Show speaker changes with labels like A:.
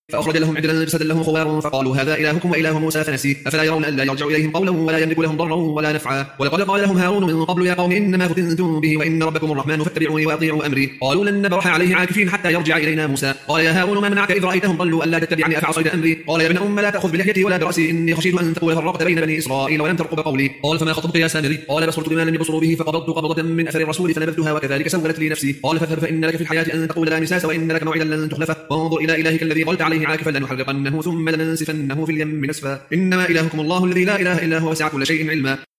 A: فأخرج لهم عجلا جسدا له خوار فقالوا هذا إلهكم وإله موسى فنسي أفلا يرون ألا يرجع إليهم قولا ولا يملك لهم ضرا ولا نفعا ولقد قال لهم هارون من قبل يا قوم إنما فتنتم به وإن ربكم الرحمن فاتبعوني وأطيعوا أمري قالوا لن نبرح عليه عاكفين حتى يرجع إلينا موسى قال يا هارون ما منعك إذ رأيتهم ضلوا ألا تتبعني أفعصيت أمري قال يا ابن أم لا تأخذ بلحيتي ولا برأسي إني خشيت أن تقول فرقت بين بني إسرائيل ولم ترقب قولي قال فما خطبك يا سامري قال بصرت بما لم يبصروا به فقبضت قبضة من أثر الرسول فنبذتها وكذلك سولت لي نفسي قال فاذهب فإن لك في الحياة أن تقول لا مساس وإن لك موعدا لن تخلفه وانظر إلى إلهك الذي ظلت عليه عاكفا لنحرقنه ثم لننسفنه في اليم نسفا إنما إلهكم الله الذي لا إله إلا هو وسع كل شيء علما